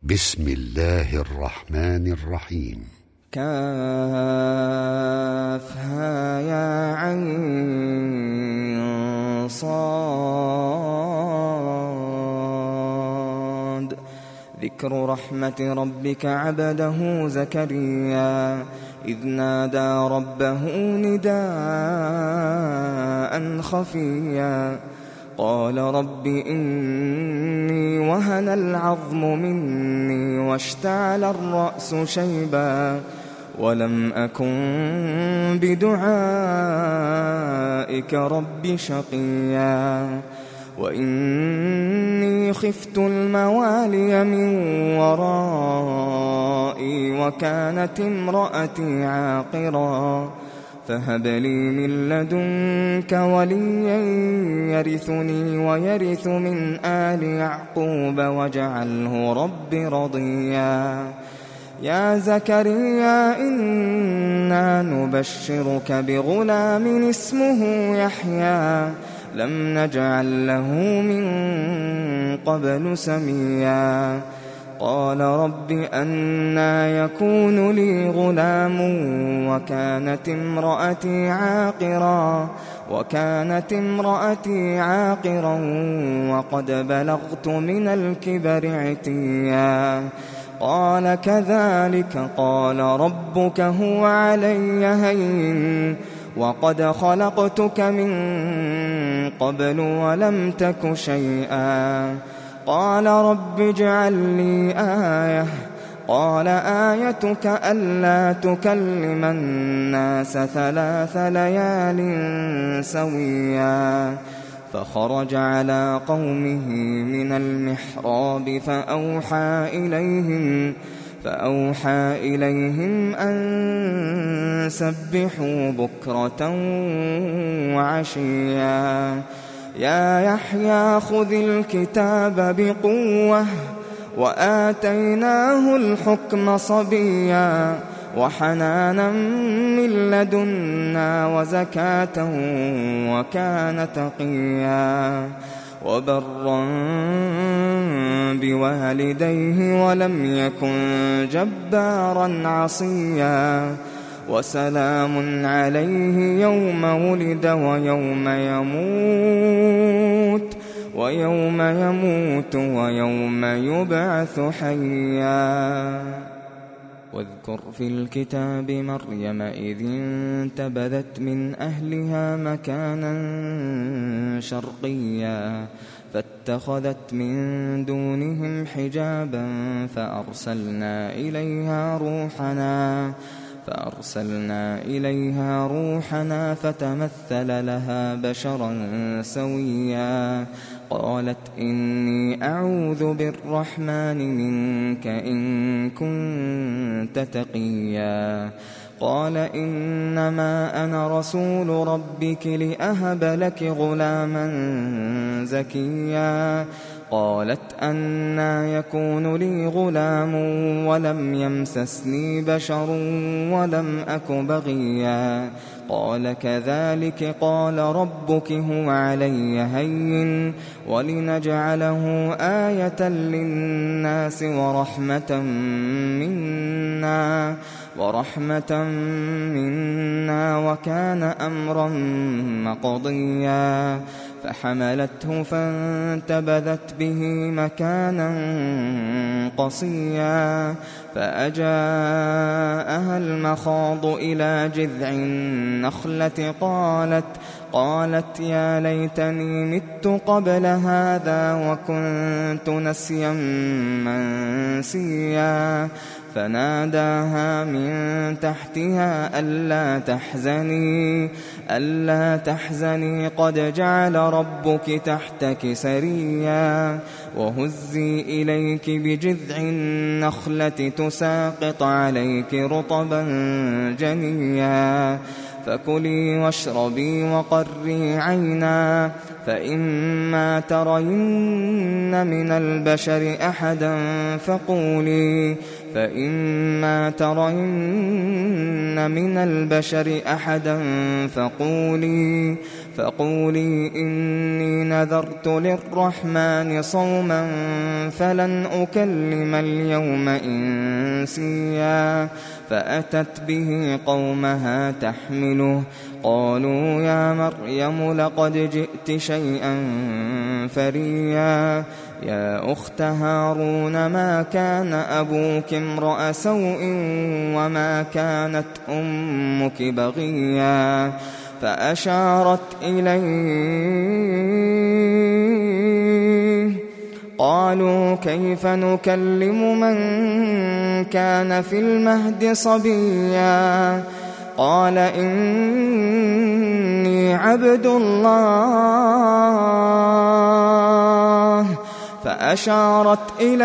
بسم الله الرحمن الرحيم. كافها يا عين صاد. ذكر رحمة ربك عبده زكريا إذ نادى ربه نداء خفيا قال رب إني وهن العظم مني واشتعل الرأس شيبا ولم أكن بدعائك رب شقيا وإني خفت الموالي من ورائي وكانت امرأتي عاقرا فهب لي من لدنك وليا يرثني ويرث من آل يعقوب واجعله رب رضيا. يا زكريا إنا نبشرك بغلام اسمه يحيى لم نجعل له من قبل سميا. قال رب أنى يكون لي غلام وكانت امرأتي عاقرا وقد بلغت من الكبر عتيا. قال كذلك قال ربك هو علي هين وقد خلقتك من قبل ولم تك شيئا. قال رب اجعل لي آية قال آيتك ألا تكلم الناس 3 ليال سويا. فخرج على قومه من المحراب فأوحى إليهم أن سبحوا بكرة وعشيا. يا يحيى خذ الكتاب بقوة وآتيناه الحكم صبيا وحنانا من لدنا وزكاة وكان تقيا وبرا بوالديه ولم يكن جبارا عصيا. وسلام عليه يوم ولد ويوم يموت ويوم يبعث حيا. واذكر في الكتاب مريم إذ انتبذت من أهلها مكانا شرقيا فاتخذت من دونهم حجابا فأرسلنا إليها روحنا فتمثل لها بشرا سويا. قالت إني أعوذ بالرحمن منك إن كنت تقيا. قال إنما أنا رسول ربك لأهب لك غلاما زكيا. قالت أنى يكون لي غلام ولم يمسسني بشر ولم أك بغيا. قال كذلك قال ربك هو علي هين ولنجعله آية للناس ورحمة منا وكان أمرا مقضيا. فحملته فانتبذت به مكانا قصيا فأجاءها المخاض إلى جذع النخلة قالت يا ليتني مت قبل هذا وكنت نسيا منسيا. فناداها من تحتها ألا تحزني قد جعل ربك تحتك سريا. وهزي إليك بجذع النخلة تساقط عليك رطبا جنيا. فكلي واشربي وقري عينا فإما ترين من البشر أحدا فقولي إني نذرت للرحمن صوما فلن أكلم اليوم إنسيا فأتت به قومها تحمله قالوا يا مريم لقد جئت شيئا فريا يا أخت هارون ما كان أبوك امرأ سوء وما كانت أمك بغيا فأشارت إليه قالوا كيف نكلم من كان في المهد صبيا قال إني عبد الله فأشارت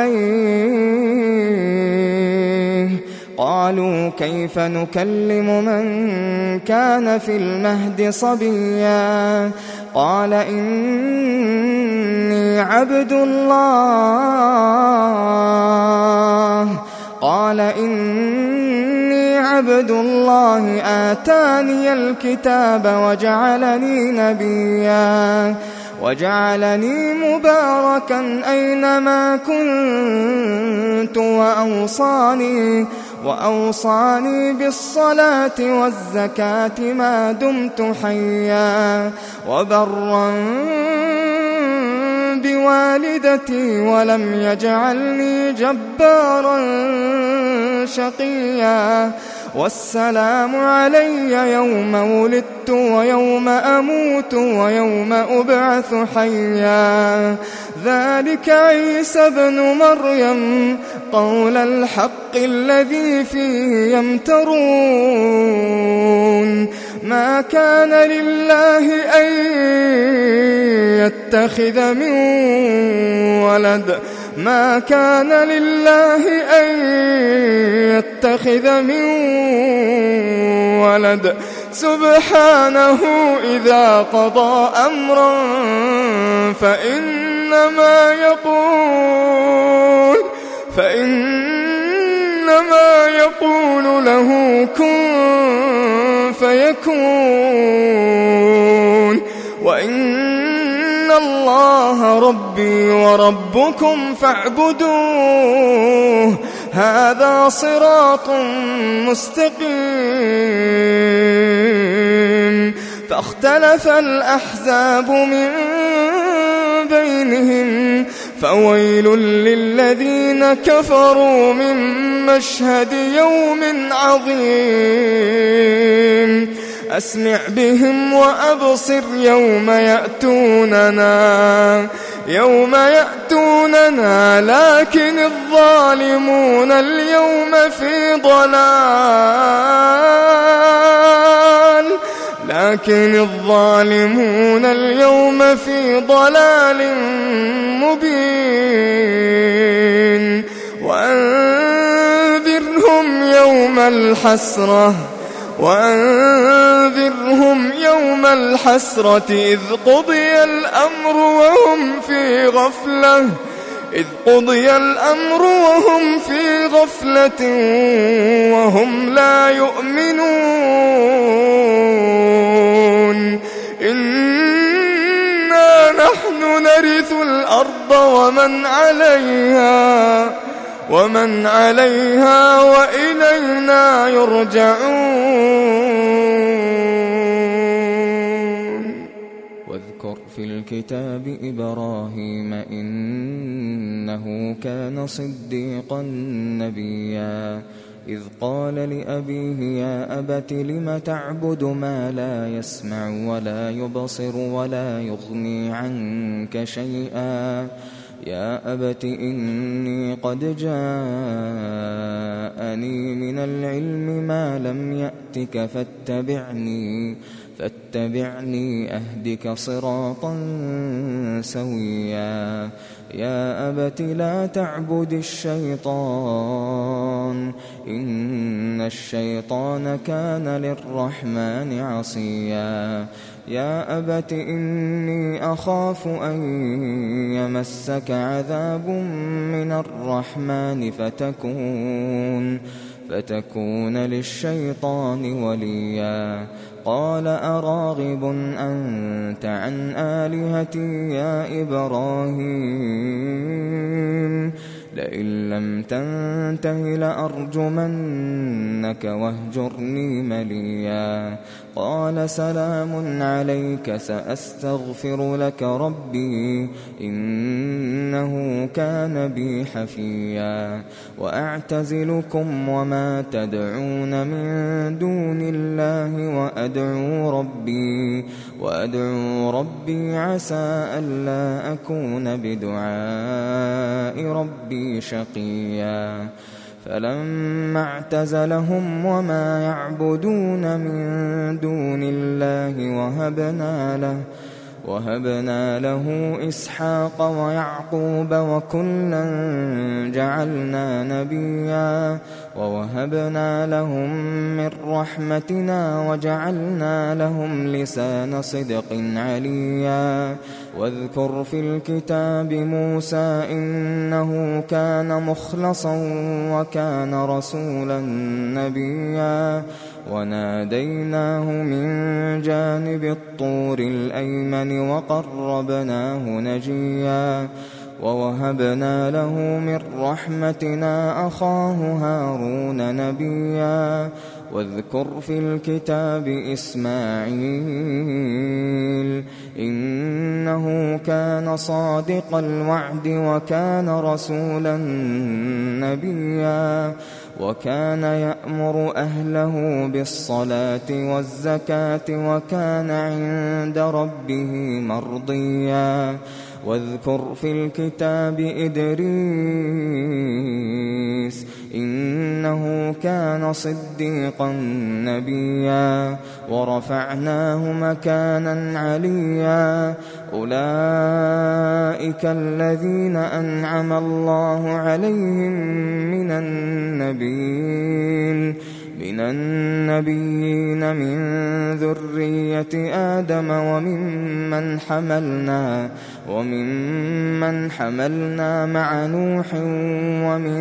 إليه قالوا كيف نكلم من كان في المهد صبيا قال إني عبد الله آتاني الكتاب وجعلني نبيا وجعلني مباركا أينما كنت وأوصاني بالصلاة والزكاة ما دمت حيا وبرا بوالدتي ولم يجعلني جبارا شقيا والسلام علي يوم ولدت ويوم أموت ويوم أبعث حيا ذلك عيسى ابن مريم قول الحق الذي فيه يمترون ما كان لله أن يتخذ من ولد سبحانه إذا قضى أمرا فإنما يقول له كن فيكون وإن الله ربي وربكم فاعبدوه هذا صراط مستقيم فاختلف الأحزاب من بينهم فويل للذين كفروا من مشهد يوم عظيم أسمع بهم وأبصر يوم يأتوننا لكن الظالمون اليوم في ضلال مبين وأنذرهم يوم الحسرة إذ قضي الأمر وهم في غفلة وهم لا يؤمنون إنا نحن نرث الأرض ومن عليها وإلينا يرجعون واذكر في الكتاب إبراهيم إنه كان صديقا نبيا إذ قال لأبيه يا أبت لم تعبد ما لا يسمع ولا يبصر ولا يغني عنك شيئا يا أبت إني قد جاءني من العلم ما لم يأتك فاتبعني أهدك صراطا سويا يا أبت لا تعبد الشيطان إن الشيطان كان للرحمن عصيا يا أبت إني أخاف أن يمسك عذاب من الرحمن فتكون للشيطان وليا. قال أراغب أنت عن آلهتي يا إبراهيم لئن لم تنته لأرجمنك واهجرني مليا. قال سلام عليك سأستغفر لك ربي إنه كان بي حفيا. وأعتزلكم وما تدعون من دون الله وأدعو ربي عسى ألا أكون بدعاء ربي شقيا. فلما اعتزلهم وما يعبدون من دون الله وهبنا له إسحاق ويعقوب وكلا جعلنا نبيا. ووهبنا لهم من رحمتنا وجعلنا لهم لسان صدق عليا. واذكر في الكتاب موسى إنه كان مخلصا وكان رسولا نبيا. وناديناه من جانب الطور الأيمن وقربناه نجيا. ووهبنا له من رحمتنا أخاه هارون نبيا. واذكر في الكتاب إسماعيل إنه كان صادق الوعد وكان رسولا نبيا. وكان يأمر أهله بالصلاة والزكاة وكان عند ربه مرضيا. واذكر في الكتاب إدريس إنه كان صديقا نبيا. ورفعناه مكانا عليا. أولئك الذين أنعم الله عليهم من النبيين من ذرية آدم وممن حملنا مع نوح ومن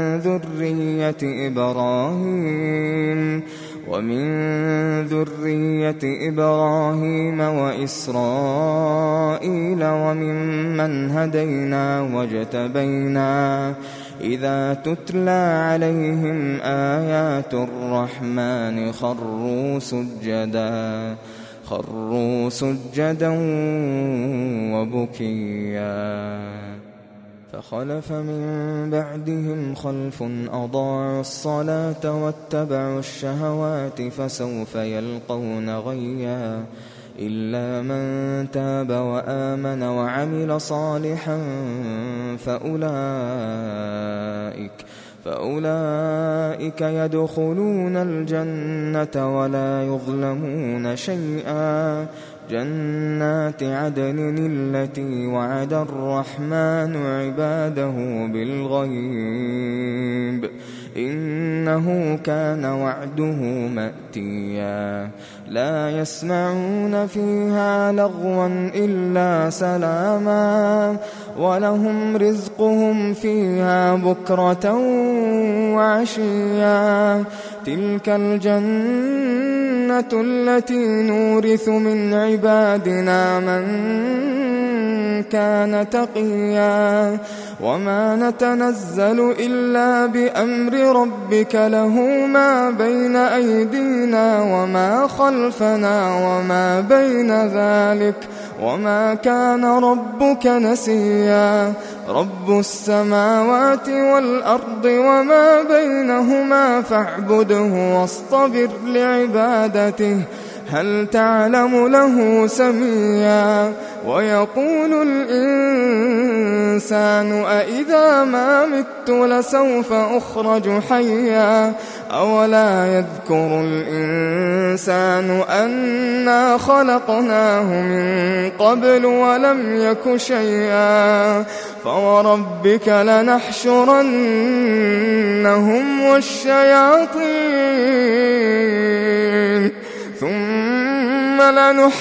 ذرية إبراهيم وإسرائيل وممن هدينا واجتبينا. إذا تتلى عليهم آيات الرحمن خروا سجدا وبكيا. فخلف من بعدهم خلف أضاعوا الصلاة واتبعوا الشهوات فسوف يلقون غيا. إلا من تاب وآمن وعمل صالحا فأولئك يدخلون الجنة ولا يظلمون شيئا. جنات عدن التي وعد الرحمن عباده بالغيب إنه كان وعده مأتيا. لا يسمعون فيها لغوا إلا سلاما ولهم رزقهم فيها بكرة وعشيا. تلك الجنة التي نورث من عبادنا من كان تقيا. وما نتنزل إلا بأمر ربك له ما بين أيدينا وما خلفنا وما بين ذلك وما كان ربك نسيا. رب السماوات والأرض وما بينهما فاعبده واصطبر لعبادته هل تعلم له سميا. ويقول الإنسان أإذا ما مت لسوف أخرج حيا. أولا يذكر الإنسان أنا خلقناه من قبل ولم يك شيئا. فوربك لنحشرنهم والشياطين ثم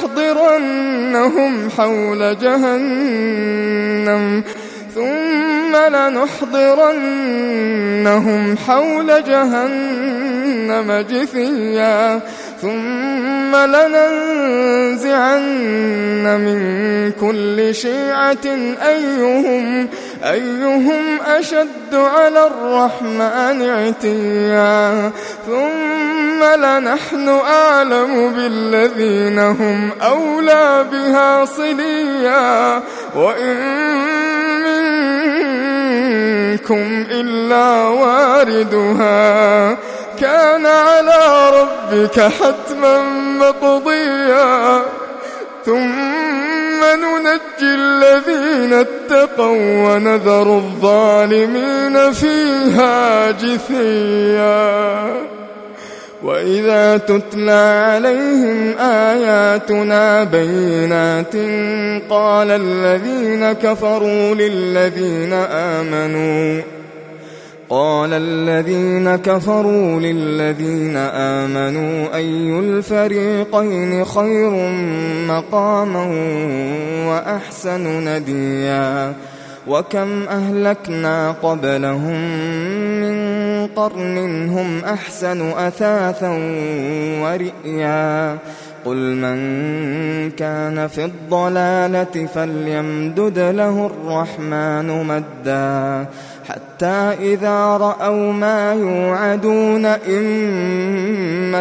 لنحضرنهم حول جهنم ثم لنحضرنهم حول جهنم جثيا ثم لننزعن من كل شيعة أيهم أشد على الرحمن عتيا ثم لنحن أعلم بالذين هم أولى بها صليا وإن منكم إلا واردها كان على ربك حتما مقضيا ثم ننجي الذين اتقوا ونذر الظالمين فيها جثيا وإذا تتلى عليهم آياتنا بينات قال الذين كفروا للذين آمنوا أي الفريقين خير مقاما وأحسن نديا وكم أهلكنا قبلهم من قرن هم أحسن أثاثا ورئيا قل من كان في الضلالة فليمدد له الرحمن مدا حتى إذا رأوا ما يوعدون إما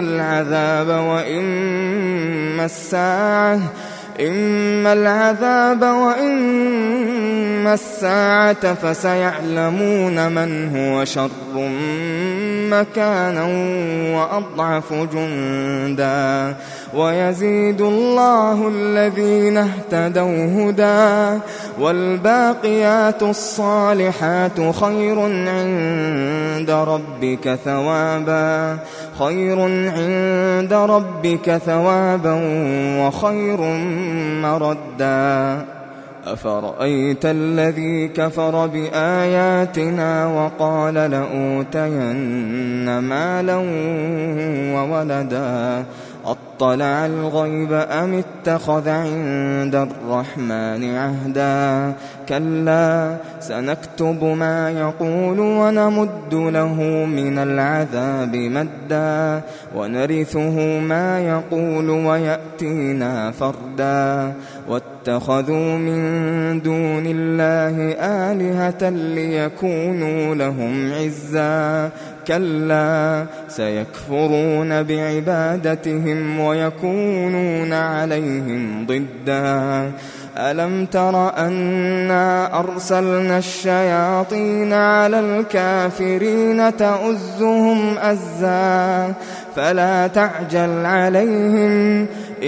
العذاب وإما الساعة فسيعلمون من هو شر مكانا وأضعف جندا ويزيد الله الذين اهتدوا هدى والباقيات الصالحات خير عند ربك ثوابا وخير مردا أفرأيت الذي كفر بآياتنا وقال لأوتين مالا وولدا أطلع الغيب أم اتخذ عند الرحمن عهدا كلا سنكتب ما يقول ونمد له من العذاب مدا ونرثه ما يقول ويأتينا فردا واتخذوا من دون الله آلهة ليكونوا لهم عزا كلا سيكفرون بعبادتهم ويكونون عليهم ضدا ألم تر أنا أرسلنا الشياطين على الكافرين تؤزهم أزا فلا تعجل عليهم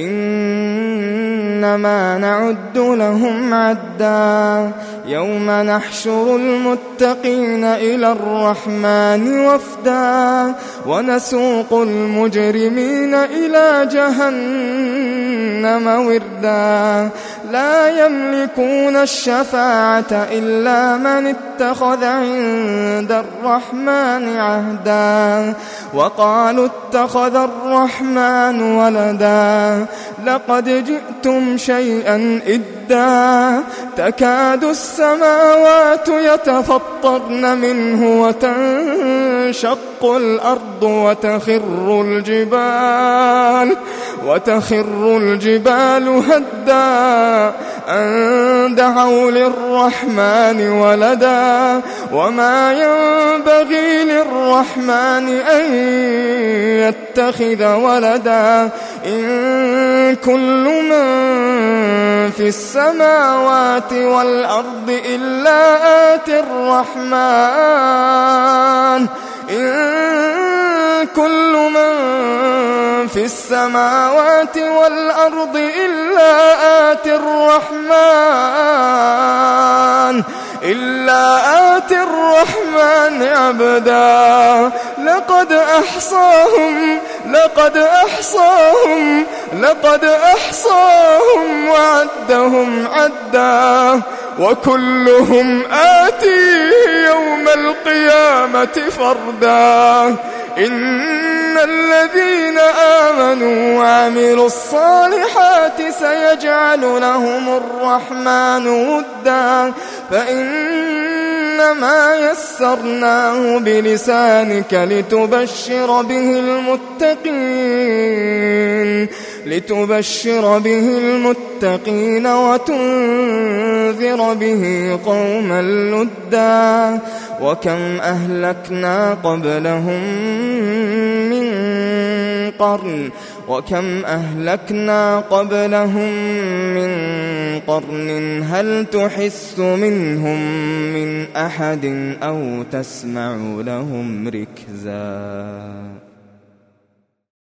إنما نعد لهم عدا يوم نحشر المتقين إلى الرحمن وفدا ونسوق المجرمين إلى جهنم وردا لا يملكون الشفاعة إلا من اتخذ عند الرحمن عهدا وقالوا اتخذ الرحمن ولدا لقد جئتم شيئا إدا تكاد السماوات يتفطرن منه وتنشق الأرض وتخر الجبال هدا أن دعوا للرحمن ولدا وما ينبغي للرحمن أن يتخذ ولدا إن كل من في السماوات والأرض إلا آتي الرحمن كل من في السماوات والأرض إلا آتي الرحمن عبدا لقد أحصاهم وعدهم عدا وكلهم آتيه يوم القيامة فردا إن الذين آمنوا وعملوا الصالحات سيجعل لهم الرحمن ودا فإن فإنما يسرناه بلسانك لتبشر به المتقين وتنذر به قوما لدا. وكم أهلكنا قبلهم من قرن هل تحس منهم من أحد أو تسمع لهم ركزا.